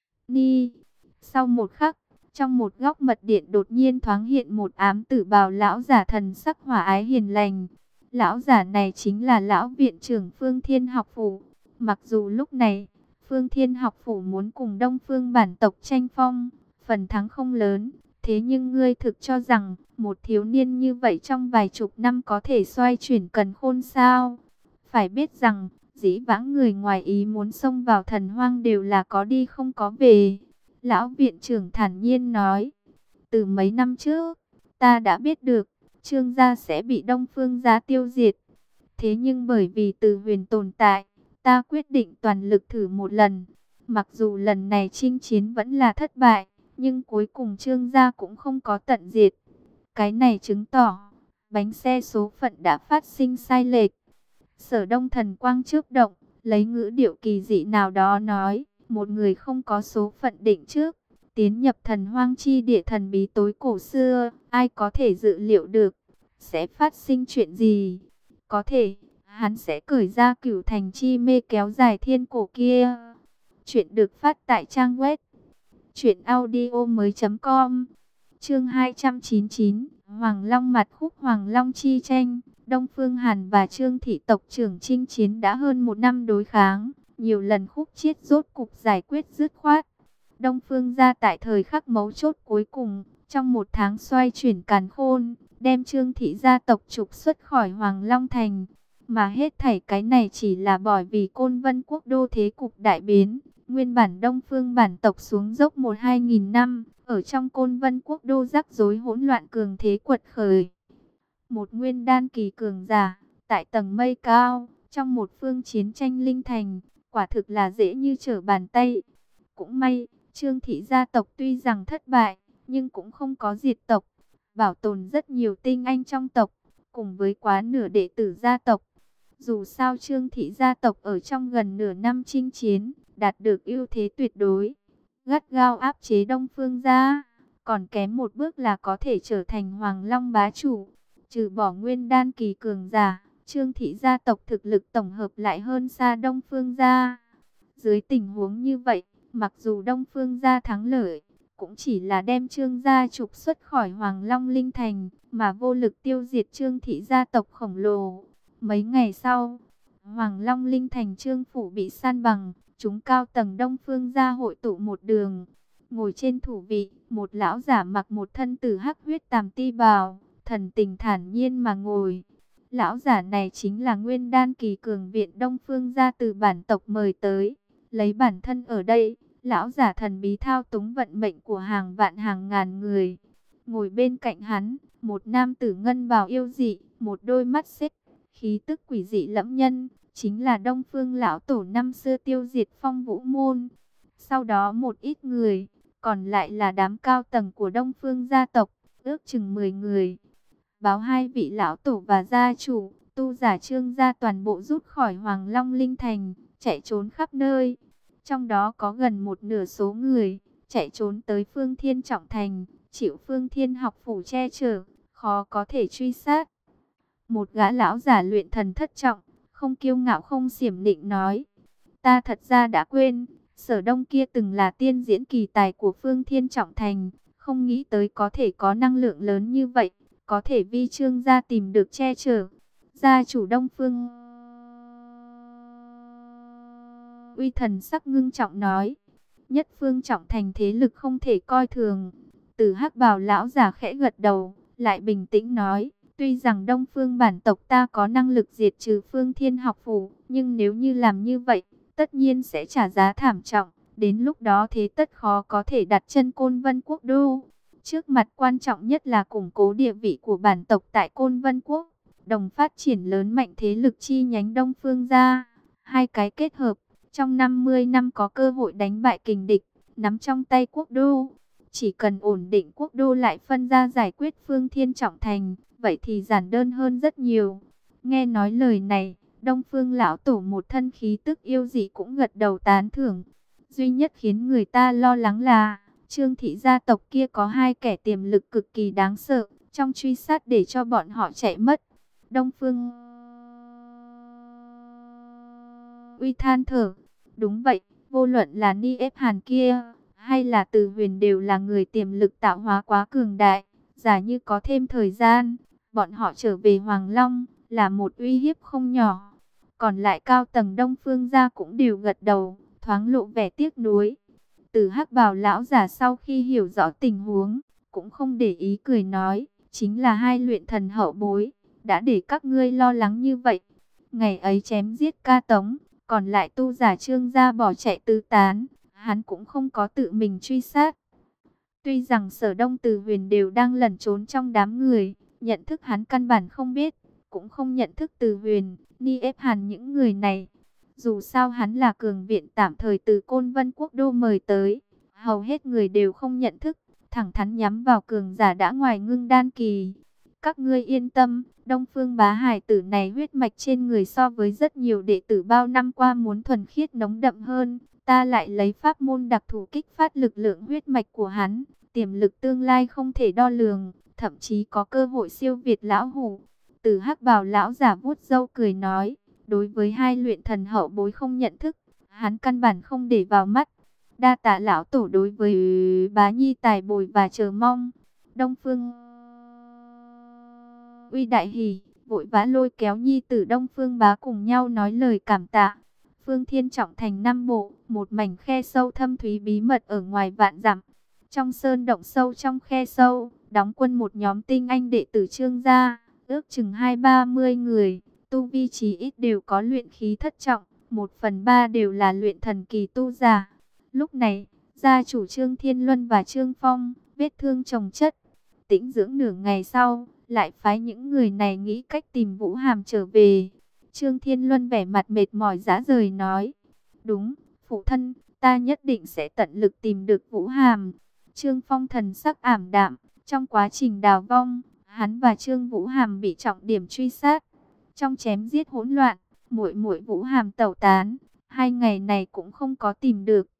Ni, sau một khắc, trong một góc mật điện đột nhiên thoáng hiện một ám tử bào lão giả thần sắc hòa ái hiền lành. Lão giả này chính là lão viện trưởng Phương Thiên học phủ. Mặc dù lúc này, Phương Thiên học phủ muốn cùng Đông Phương bản tộc tranh phong, phần thắng không lớn. Thế nhưng ngươi thực cho rằng, một thiếu niên như vậy trong vài chục năm có thể xoay chuyển càn khôn sao? Phải biết rằng, dĩ vãng người ngoài ý muốn xông vào thần hoang đều là có đi không có về. Lão viện trưởng thản nhiên nói, từ mấy năm trước, ta đã biết được, Trương gia sẽ bị Đông Phương gia tiêu diệt. Thế nhưng bởi vì Từ Huyền tồn tại, ta quyết định toàn lực thử một lần. Mặc dù lần này chinh chiến vẫn là thất bại, nhưng cuối cùng Trương gia cũng không có tận diệt. Cái này chứng tỏ, bánh xe số phận đã phát sinh sai lệch. Sở Đông thần quang chớp động, lấy ngữ điệu kỳ dị nào đó nói, một người không có số phận định trước, tiến nhập thần hoang chi địa thần bí tối cổ xưa, ai có thể dự liệu được, sẽ phát sinh chuyện gì? Có thể, hắn sẽ cởi ra cửu thành chi mê kéo dài thiên cổ kia. Chuyện được phát tại trang web truyện audio mới chấm com. Chương hai trăm chín mươi chín, Hoàng Long mặt khúc Hoàng Long chi tranh. Đông Phương Hàn và Trương thị tộc trưởng chinh chiến đã hơn một năm đối kháng, nhiều lần khúc chiết rốt cục giải quyết dứt khoát. Đông Phương gia tại thời khắc mấu chốt cuối cùng, trong một tháng xoay chuyển càn khôn, đem Trương thị gia tộc trục xuất khỏi Hoàng Long thành. Mà hết thảy cái này chỉ là bởi vì Côn Vân Quốc đô thế cục đại biến. Nguyên bản Đông Phương bản tộc xuống dốc một hai nghìn năm, ở trong Côn Vân Quốc đô rắc rối hỗn loạn cường thế quật khởi. Một nguyên đan kỳ cường giả, tại tầng mây cao, trong một phương chiến tranh linh thành, quả thực là dễ như trở bàn tay. Cũng may, Trương thị gia tộc tuy rằng thất bại, nhưng cũng không có diệt tộc, bảo tồn rất nhiều tinh anh trong tộc, cùng với quá nửa đệ tử gia tộc. Dù sao Trương thị gia tộc ở trong gần nửa năm chinh chiến, đạt được ưu thế tuyệt đối, gắt gao áp chế Đông Phương gia, còn kém một bước là có thể trở thành Hoàng Long bá chủ. Trừ bỏ nguyên đan kỳ cường giả, Trương thị gia tộc thực lực tổng hợp lại hơn xa Đông Phương gia. Dưới tình huống như vậy, mặc dù Đông Phương gia thắng lợi, cũng chỉ là đem Trương gia trục xuất khỏi Hoàng Long Linh Thành, mà vô lực tiêu diệt Trương thị gia tộc khổng lồ. Mấy ngày sau, Hoàng Long Linh Thành Trương phủ bị san bằng, chúng cao tầng Đông Phương gia hội tụ một đường. Ngồi trên thủ vị, một lão giả mặc một thân tử hắc huyết tàm ti bào, thần tình thản nhiên mà ngồi. Lão giả này chính là nguyên đan kỳ cường viện Đông Phương gia từ bản tộc mời tới. Lấy bản thân ở đây, lão giả thần bí thao túng vận mệnh của hàng vạn hàng ngàn người. Ngồi bên cạnh hắn, một nam tử ngân bào yêu dị, một đôi mắt xích, khí tức quỷ dị lẫm nhân, chính là Đông Phương lão tổ năm xưa tiêu diệt Phong Vũ môn. Sau đó một ít người, còn lại là đám cao tầng của Đông Phương gia tộc, ước chừng mười người. Báo hai vị lão tổ và gia chủ, tu giả Trương gia toàn bộ rút khỏi Hoàng Long Linh Thành, chạy trốn khắp nơi. Trong đó có gần một nửa số người, chạy trốn tới Phương Thiên Trọng Thành, chịu Phương Thiên học phủ che chở, khó có thể truy sát. Một gã lão giả luyện thần thất trọng, không kiêu ngạo không xiểm nịnh nói, ta thật ra đã quên, Sở Đông kia từng là tiên diễn kỳ tài của Phương Thiên Trọng Thành, không nghĩ tới có thể có năng lượng lớn như vậy, có thể vi Trương gia tìm được che chở. Gia chủ Đông Phương Uy thần sắc ngưng trọng nói, nhất Phương Trọng Thành thế lực không thể coi thường. Từ hắc bào lão giả khẽ gật đầu, lại bình tĩnh nói, Tuy rằng Đông Phương bản tộc ta có năng lực diệt trừ Phương Thiên học phủ, nhưng nếu như làm như vậy, tất nhiên sẽ trả giá thảm trọng. Đến lúc đó thế tất khó có thể đặt chân Côn Vân Quốc đô. Trước mặt quan trọng nhất là củng cố địa vị của bản tộc tại Côn Vân Quốc, đồng phát triển lớn mạnh thế lực chi nhánh Đông Phương gia. Hai cái kết hợp, trong năm mươi năm có cơ hội đánh bại kình địch, nắm trong tay quốc đô. Chỉ cần ổn định quốc đô lại phân ra giải quyết Phương Thiên trọng thành, vậy thì giản đơn hơn rất nhiều. Nghe nói lời này, Đông Phương lão tổ một thân khí tức yêu dị cũng gật đầu tán thưởng. Duy nhất khiến người ta lo lắng là Trương thị gia tộc kia có hai kẻ tiềm lực cực kỳ đáng sợ, trong truy sát để cho bọn họ chạy mất. Đông Phương Uy than thở, đúng vậy, vô luận là Ni ép Hàn kia hay là Từ Huyền đều là người tiềm lực tạo hóa quá cường đại. Giả như có thêm thời gian, bọn họ trở về Hoàng Long là một uy hiếp không nhỏ. Còn lại cao tầng Đông Phương gia cũng đều gật đầu, thoáng lộ vẻ tiếc nuối. Từ Hắc Bào lão giả sau khi hiểu rõ tình huống, cũng không để ý cười nói, chính là hai luyện thần hậu bối, đã để các ngươi lo lắng như vậy. Ngày ấy chém giết Ca Tống, còn lại tu giả Trương gia bỏ chạy tứ tán, hắn cũng không có tự mình truy sát. Tuy rằng Sở Đông Từ Huyền đều đang lẩn trốn trong đám người, nhận thức hắn căn bản không biết, cũng không nhận thức Từ Huyền, Ni ép Hàn những người này. Dù sao hắn là cường viện tạm thời từ Côn Vân Quốc đô mời tới, hầu hết người đều không nhận thức, thẳng thắn nhắm vào cường giả đã ngoài ngưng đan kỳ. Các ngươi yên tâm, Đông Phương bá hải tử này huyết mạch trên người so với rất nhiều đệ tử bao năm qua muốn thuần khiết nóng đậm hơn. Ta lại lấy pháp môn đặc thù kích phát lực lượng huyết mạch của hắn, tiềm lực tương lai không thể đo lường, thậm chí có cơ hội siêu việt lão hủ. Từ Hắc Bào lão giả vuốt râu cười nói, đối với hai luyện thần hậu bối không nhận thức, hắn căn bản không để vào mắt. Đa tạ lão tổ đối với bá nhi tài bồi và chờ mong. Đông Phương Uy đại hỉ, vội vã lôi kéo nhi tử Đông Phương bá cùng nhau nói lời cảm tạ. Phương Thiên trọng thành năm bộ, một mảnh khe sâu thâm thúy bí mật ở ngoài vạn dặm. Trong sơn động sâu trong khe sâu, đóng quân một nhóm tinh anh đệ tử Trương gia, ước chừng hai ba mươi người, tu vi chí ít đều có luyện khí thất trọng, một phần ba đều là luyện thần kỳ tu giả. Lúc này, gia chủ Trương Thiên Luân và Trương Phong, vết thương chồng chất, tĩnh dưỡng nửa ngày sau, lại phái những người này nghĩ cách tìm Vũ Hàm trở về. Trương Thiên Luân vẻ mặt mệt mỏi rã rời nói, đúng, phụ thân, ta nhất định sẽ tận lực tìm được Vũ Hàm. Trương Phong thần sắc ảm đạm, trong quá trình đào vong, hắn và Trương Vũ Hàm bị trọng điểm truy sát. Trong chém giết hỗn loạn, muội muội Vũ Hàm tẩu tán, hai ngày này cũng không có tìm được.